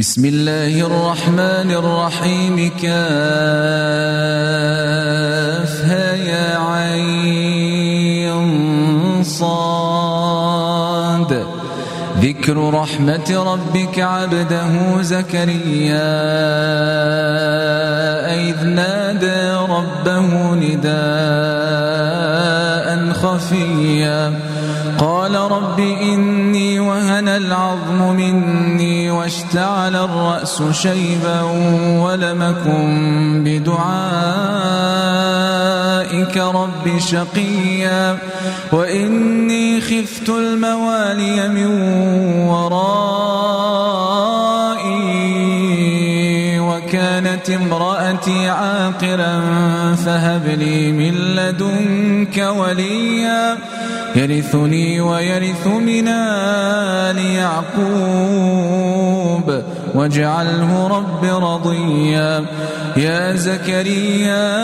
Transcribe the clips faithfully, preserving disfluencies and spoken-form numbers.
بسم الله الرحمن الرحيم كافها يا عين صاد ذكر رحمة ربك عبده زكريا إذ نادى ربه نداء خفيا قال رب إني وهن العظم مني واشتعل الرأس شيبا ولم أكن بدعائك رب شقيا وإني خفت الموالي من ورائي وكانت امرأتي عاقرا فهب لي من لدنك وليا يرثني ويرث من آل يعقوب واجعله رب رضيا يا زكريا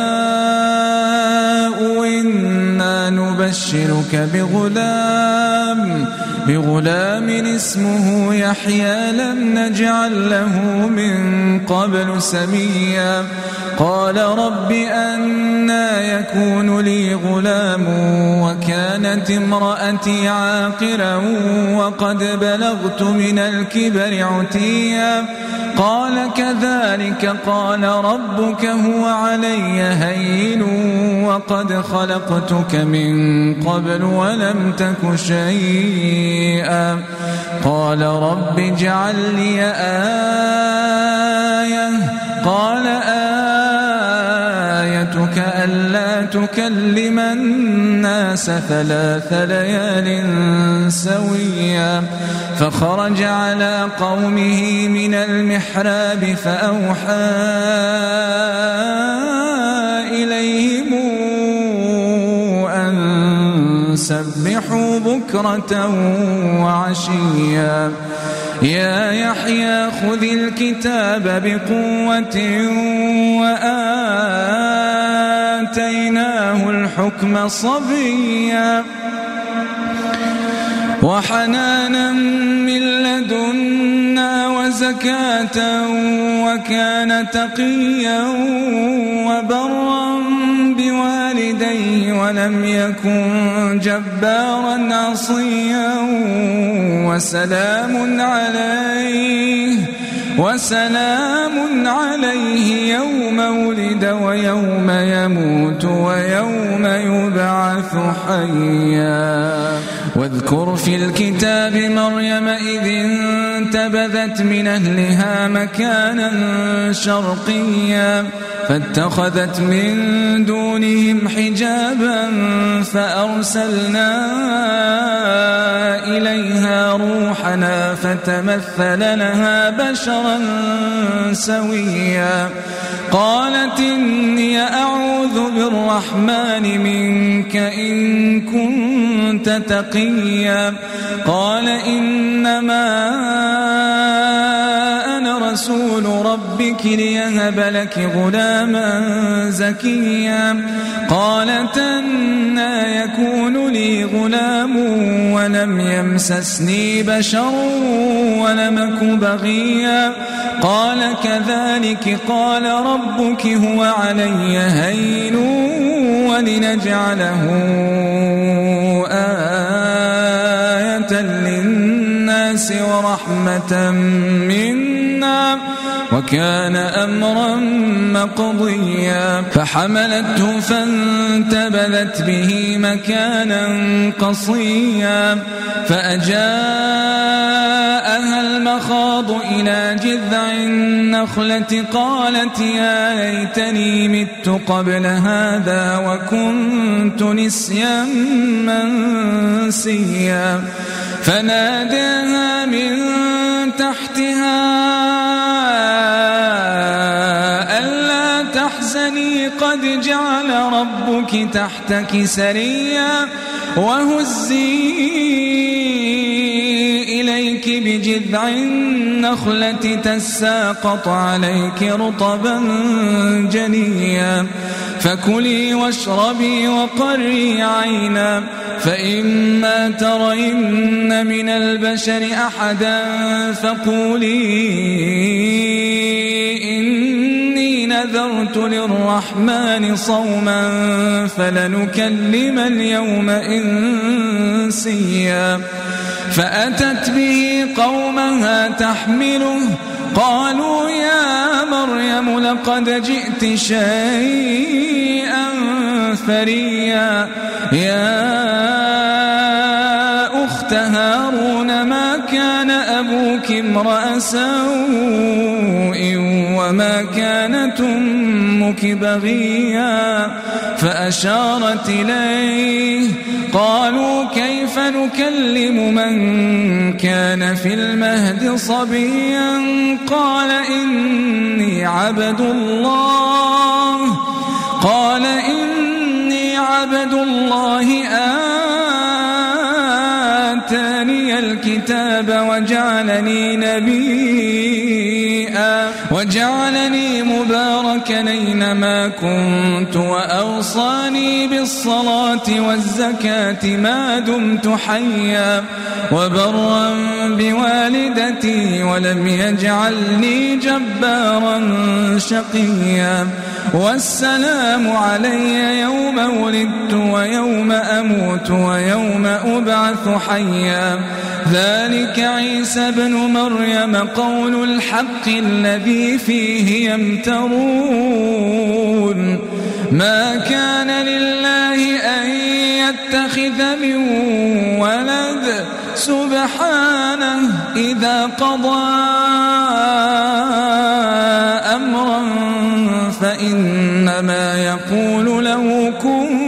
إنا نبشرك بغلام بغلام اسمه يحيى لم نجعل له من قبل سميا قال رب أنى يكون لي غلام وكانت امرأتي عاقرا وقد بلغت من الكبر عتيا قال كذلك قال ربك هو علي هين وقد خلقتك من قبل ولم تك شيئا قال رب اجعل لي آية قال آيتك ألا تكلم الناس ثلاث ليال سويا فخرج على قومه من المحراب فأوحى إليهم أن سبحوا بكرة وعشيا يا يحيى خذ الكتاب بقوة وآتيناه الحكم صبيا وحنانا من لدنا وزكاة وكان تقيا وبرا بوالديه ولم يكن جبارا عصيا وسلام عليه وسلام عليه يوم ولد ويوم يموت ويوم يبعث حيا واذكر في الكتاب مريم إذ انتبذت من أهلها مكانا شرقيا فاتخذت من دونهم حجابا فأرسلنا إليها روحنا فتمثل لها بشرا سويا قالت إني أعوذ بالرحمن منك إن كنت تقيا قال إنما أنا رسول ربك ليهب لك غلاما زكيا قالت أنى يكون لي غلام ولم يمسسني بشر ولم أك بغيا قال كذلك قال ربك هو علي هين ولنجعله آية للناس ورحمة منا وكان أمرا مقضيا فحملته فانتبذت به مكانا قصيا فأجاءها المخاض إلى جذع النخلة قالت يا ليتني مت قبل هذا وكنت نسيا منسيا فناداها من تحتها ألا تحزني قد جعل ربك تحتك سريا وهزي إليك بجذع النخلة تساقط عليك رطبا جنيا فكلي واشربي وقري عينا فإما ترين من البشر أحدا فقولي نذرت للرحمن صوما فلنكلم اليوم إنسيا فأتت به قومها تحمله قالوا يا مريم لقد جئت شيئا فريا يا أخت هارون ما كان أبوك امرأ سوء وما كانت أمك بغيا فأشارت إليه قالوا كيف نكلم من كان في المهد صبيا قال إني عبد الله قال إني عبد الله آتاني الكتاب وجعلني نبيا وجعلني مباركا أينما كنت وأوصاني بالصلاة والزكاة ما دمت حيا وبرا بوالدتي ولم يجعلني جبارا شقيا والسلام علي يوم ولدت ويوم أموت ويوم أبعث حيا ذلك عيسى بن مريم قول الحق الذي فيه يمترون ما كان لله أن يتخذ من ولد سبحانه إذا قضى أمرا فإنما يقول له كن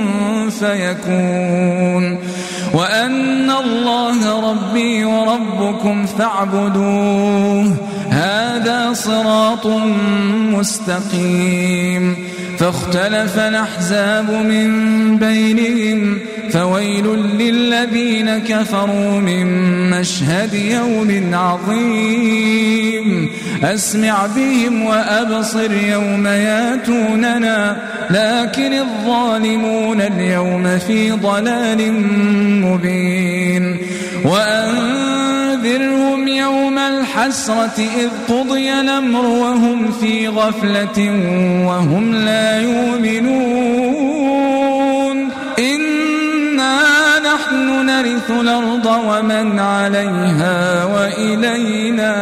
فيكون وأن الله ربي وربكم فاعبدوه هذا صراط مستقيم فاختلف الأحزاب من بينهم فويل للذين كفروا من مشهد يوم عظيم أسمع بهم وأبصر يوم ياتوننا لكن الظالمون اليوم في ضلال مبين وأنذرهم يوم الحسرة إذ قضي الأمر وهم في غفلة وهم لا يؤمنون إنا نحن نرث الأرض ومن عليها وإلينا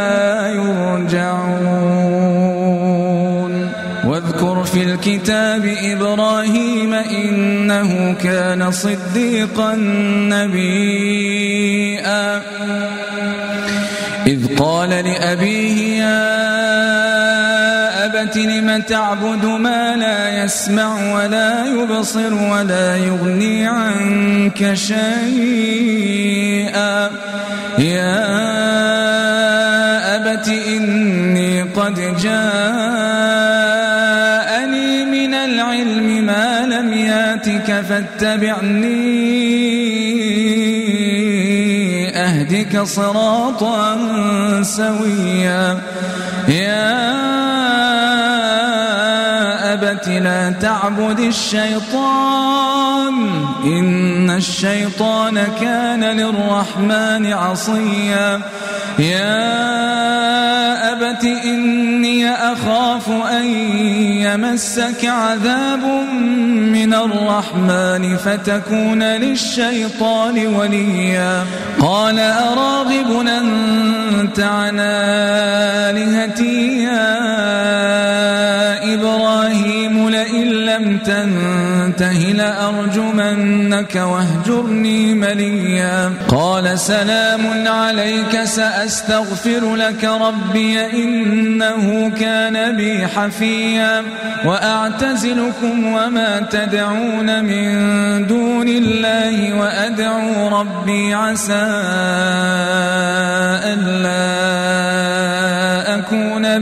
يرجعون واذكر في الكتاب إبراهيم إنه كان صديقا نبيا إذ قال لأبيه يا أبت لم تعبد ما لا يسمع ولا يبصر ولا يغني عنك شيئا يا أبت إني قد جاءني من العلم ما لم ياتك فاتبعني أهدك صراطا سويا يا أبت لا تعبد الشيطان إن الشيطان كان للرحمن عصيا يا أبت إني أخاف أن يمسك عذاب من الرحمن فتكون للشيطان وليا قال أراغب أنت عن آلهتي يا إبراهيم لئن لم تنته لأرجمنك واهجرني مليا قال سلام عليك سأستغفر لك ربي إنه كان بي حفيا وأعتزلكم وما تدعون من دون الله وأدعو ربي عسى ألا أكون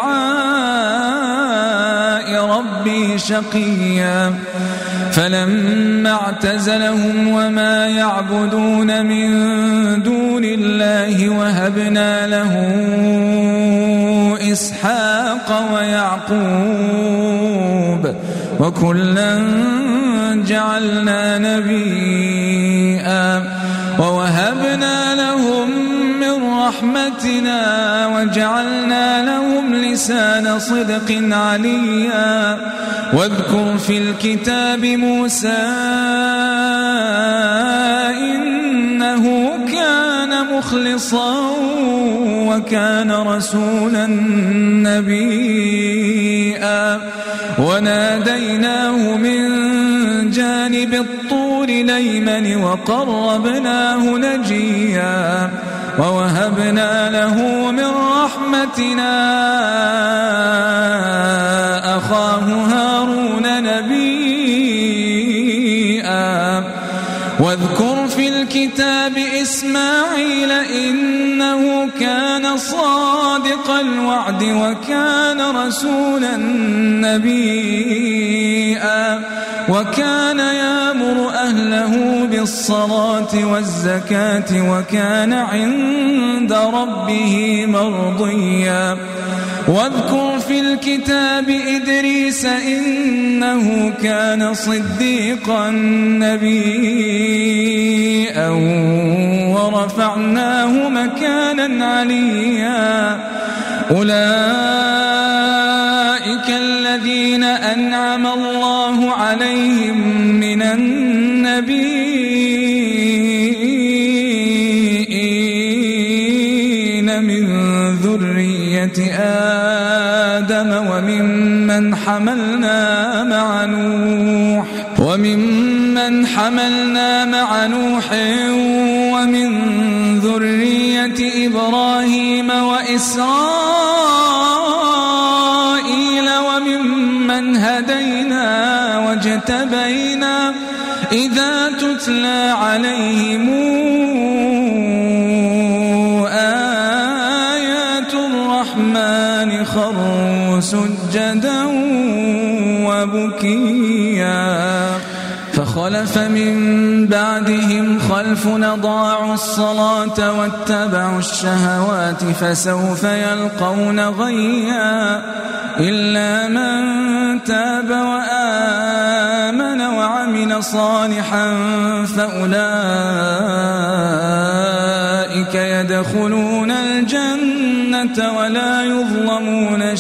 بدعاء ربي شقيا فلما اعتزلهم وما يعبدون من دون الله وهبنا له إسحاق ويعقوب وكلا جعلنا نبيا ووهبنا لهم من رحمتنا وجعلنا لهم لسان صدق عليا. واذكر في الكتاب موسى إنه كان مخلصا وكان رسولا نبيا. وناديناه من جانب الطور الأيمن وقربناه نجيا. ووهبنا له من رحمتنا أخاه هارون نبيا. واذكر في الكتاب إسماعيل إنه كان صادق الوعد وكان رسولا نبيا. وكان يأمر أهله بالصلاة والزكاة وكان عند ربه مرضيا. واذكر في الكتاب إدريس إنه كان صديقا نبيا ورفعناه مكانا عليا. أولئك الذين أنعم الله عليهم من النبيين من ذرية آدم وممن حملنا مع نوح وممن حملنا مع نوح ومن ذرية إبراهيم وإسرائيل وممن هدينا واجتبينا. إذا تتلى عليهم آيات الرحمن خروا سجدا وبكيا. فخلف من بعدهم خلف أضاعوا الصلاة واتبعوا الشهوات فسوف يلقون غيا. إلا من تاب وآمن وعمل صالحا فأولئك يدخلون الجنة ولا يظلمون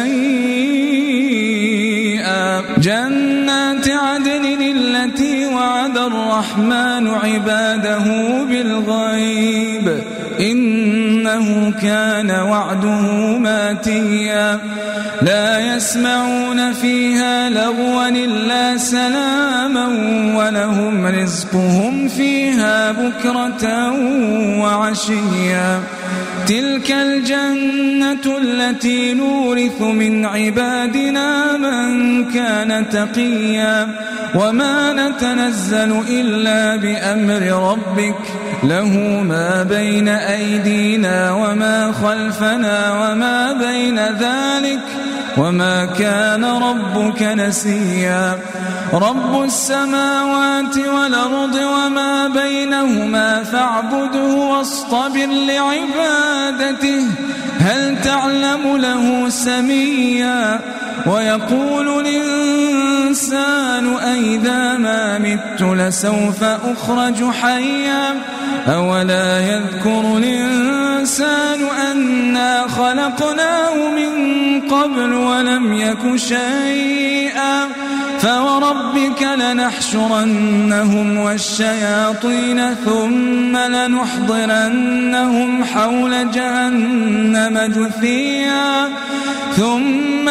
شيئا. جنات عدن التي وعد الرحمن عباده بالغيب إنه كان وعده ماتيا. لا يسمعون فيها لغوا إلا سلاما ولهم رزقهم فيها بكرة وعشيا. تلك الجنة التي نورث من عبادنا من كان تقيا. وما نتنزل إلا بأمر ربك له ما بين أيدينا وما خلفنا وما بين ذلك وما كان ربك نسيا. رب السماوات والأرض وما بينهما فاعبده واصطبر لعبادته هل تعلم له سميا. ويقول الإنسان أئذا ما مت لسوف أخرج حيا. أولا يذكر الإنسان أنا خلقناه من قبل ولم يك شيئا. فوربك لنحشرنهم والشياطين ثم لنحضرنهم حول جهنم جثيا. ثم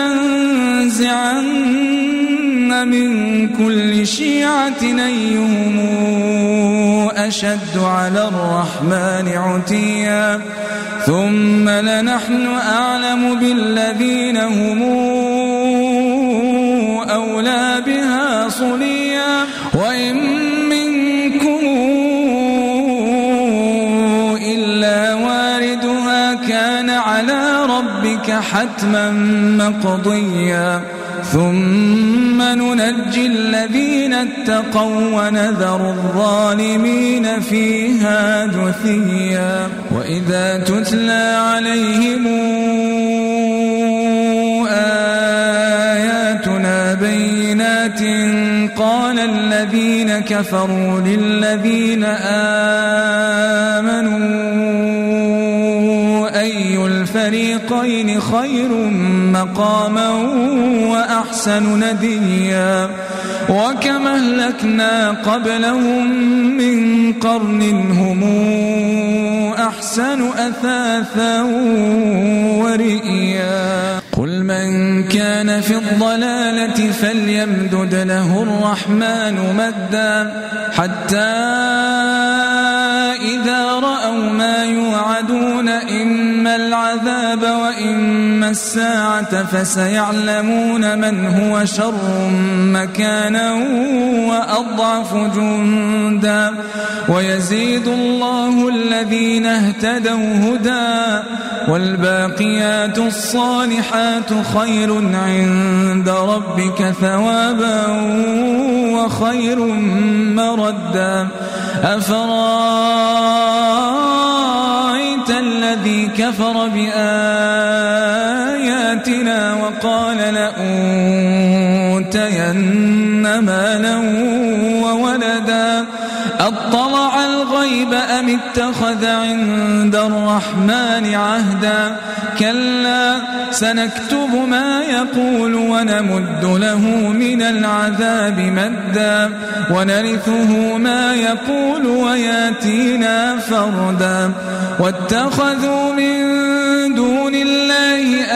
لننزعن من كل شيعة أيهم أشد على الرحمن عتيا. ثم لنحن أعلم بالذين هم أولى بها صليا. وإن منكم إلا واردها كان على ربك حتما مقضيا. ثم ننجي الذين اتقوا ونذر الظالمين فيها جثيا. وإذا تتلى عليهم آياتنا بينات قال الذين كفروا للذين آمنوا الفريقين خير مقاما وأحسن نديا وكم أهلكنا قبلهم من قرن هم أحسن أثاثا ورئيا قل من كان في الضلالة فليمدد له الرحمن مدا حتى إذا رأوا ما يوعدون إما العذاب وإما الساعة فسيعلمون من هو شر مكانا وأضعف جندا ويزيد الله الذين اهتدوا هدى والباقيات الصالحات خير عند ربك ثوابا وخير مردا أفرأيت الذي كفر بآياتنا وقال لأوتين مالا وولدا أطلع الغيب أم اتخذ عند الرحمن عهدا كلا سنكتب ما يقول ونمد له من العذاب مدا ونرثه ما يقول وياتينا فردا واتخذوا من دون الله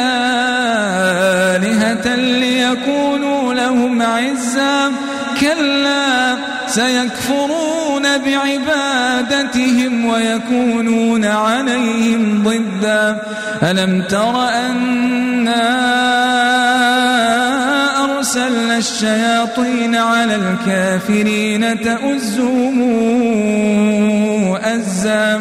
آلهة ليكونوا لهم عزا كلا سيكفرون بعبادتهم ويكونون عليهم ضدا ألم تر أنا أرسلنا الشياطين على الكافرين تؤزهم أزا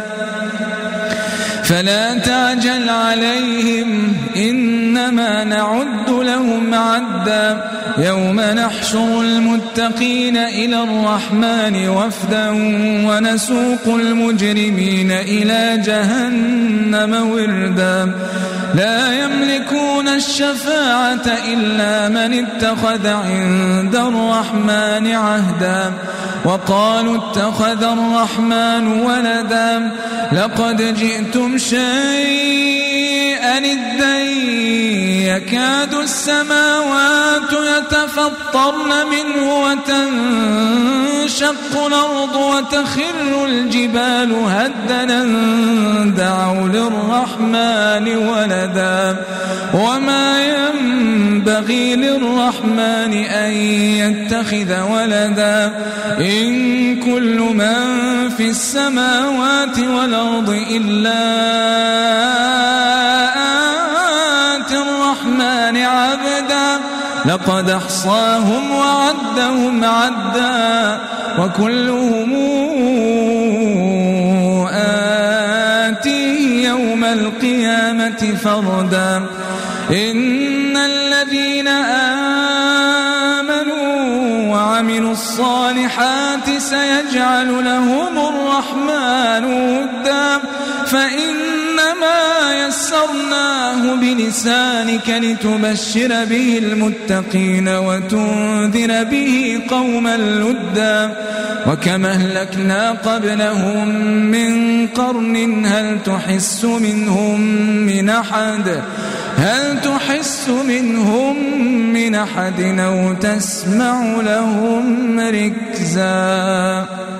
فلا تعجل عليهم إنما نعد لهم عدا يوم نحشر المتقين إلى الرحمن وفدا ونسوق المجرمين إلى جهنم وردا لا يملكون الشفاعة إلا من اتخذ عند الرحمن عهدا وقالوا اتخذ الرحمن ولدا لقد جئتم شيئا إدا يكاد السماوات يتفطرن منه وتنشق الأرض وتخر الجبال هدنا دعوا للرحمن ولدا وما ينبغي للرحمن أن يتخذ ولدا إن كل من في السماوات والأرض إلا آتي الرحمن عبدا لقد أحصاهم وعدهم عدا وكلهم آتيه يوم القيامة فردا إن الذين آمنوا وعملوا الصالحات سيجعل لهم الرحمن ودا فإنما يسرناه بلسانك لتبشر به المتقين وتنذر به قوما لدا وكما أهلكنا قبلهم من قرن هل تحس منهم من أحد هل تحس منهم من أحد أو تسمع لهم ركزا.